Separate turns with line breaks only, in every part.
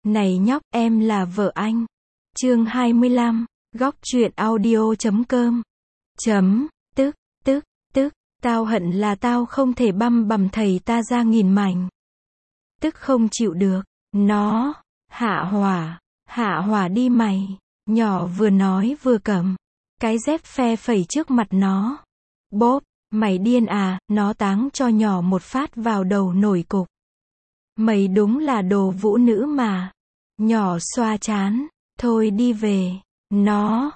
Này nhóc, em là vợ anh. Chương 25, góc truyện audio.com. Tức, tao hận là tao không thể băm bằm thầy ta ra nghìn mảnh. Tức không chịu được. Nó, hạ hỏa đi mày. Nhỏ vừa nói vừa cầm cái dép phe phẩy trước mặt nó. Bốp, mày điên à, nó táng cho nhỏ một phát vào đầu nổi cục. Mày đúng là đồ vũ nữ mà. Nhỏ xoa chán, thôi đi về. Nó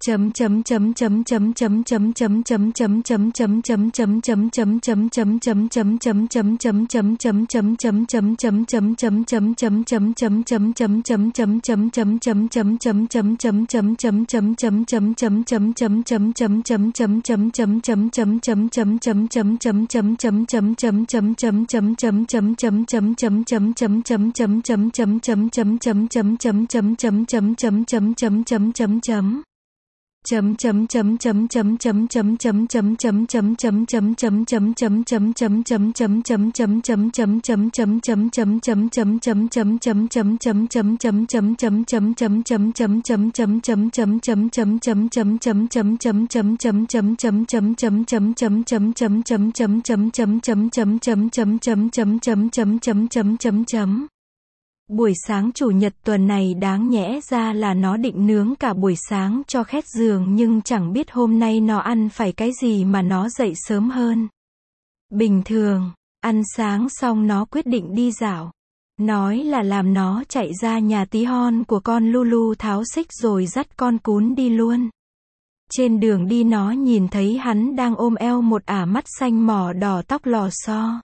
Buổi sáng chủ nhật tuần này đáng nhẽ ra là nó định nướng cả buổi sáng cho khét giường, nhưng chẳng biết hôm nay nó ăn phải cái gì mà nó dậy sớm hơn bình thường. Ăn sáng xong nó quyết định đi dạo. Nói là làm nó chạy ra nhà tí hon của con Lulu tháo xích rồi dắt con cún đi luôn. Trên đường đi nó nhìn thấy hắn đang ôm eo một ả mắt xanh mỏ đỏ tóc lò xo.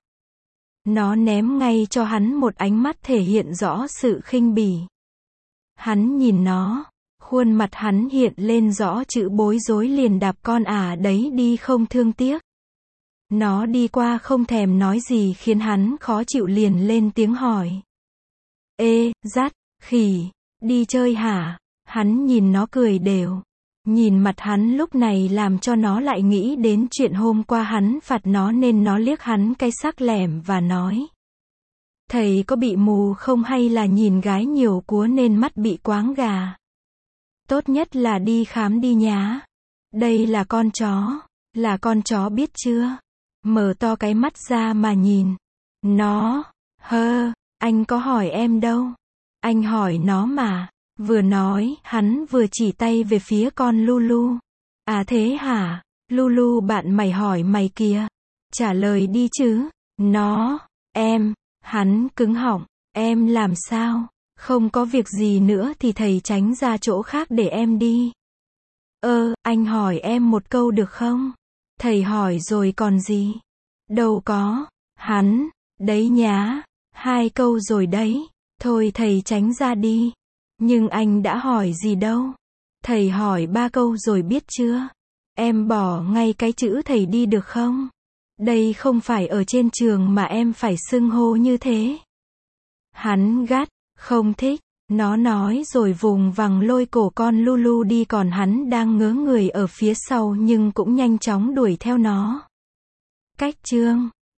Nó ném ngay cho hắn một ánh mắt thể hiện rõ sự khinh bỉ. Hắn nhìn nó, khuôn mặt hắn hiện lên rõ chữ bối rối, liền đạp con ả đấy đi không thương tiếc. Nó đi qua không thèm nói gì khiến hắn khó chịu, liền lên tiếng hỏi. Ê, dắt, khỉ, đi chơi hả? Hắn nhìn nó cười đều. Nhìn mặt hắn lúc này làm cho nó lại nghĩ đến chuyện hôm qua hắn phạt nó, nên nó liếc hắn cái sắc lẻm và nói. Thầy có bị mù không, hay là nhìn gái nhiều quá nên mắt bị quáng gà? Tốt nhất là đi khám đi nhá. Đây là con chó biết chưa? Mở to cái mắt ra mà nhìn. Nó, anh có hỏi em đâu. Anh hỏi nó mà. Vừa nói, hắn vừa chỉ tay về phía con Lulu. À thế hả? Lulu bạn mày hỏi mày kìa. Trả lời đi chứ. Nó, hắn cứng họng. Em làm sao? Không có việc gì nữa thì thầy tránh ra chỗ khác để em đi. Anh hỏi em một câu được không? Thầy hỏi rồi còn gì? Đâu có. Hắn, đấy nhá. 2 câu rồi đấy. Thôi thầy tránh ra đi. Nhưng anh đã hỏi gì đâu. Thầy hỏi 3 câu rồi biết chưa? Em bỏ ngay cái chữ thầy đi được không? Đây không phải ở trên trường mà em phải xưng hô như thế. Hắn gắt, không thích. Nó nói rồi vùng vằng lôi cổ con Lulu đi, còn hắn đang ngớ người ở phía sau nhưng cũng nhanh chóng đuổi theo nó. Cách chương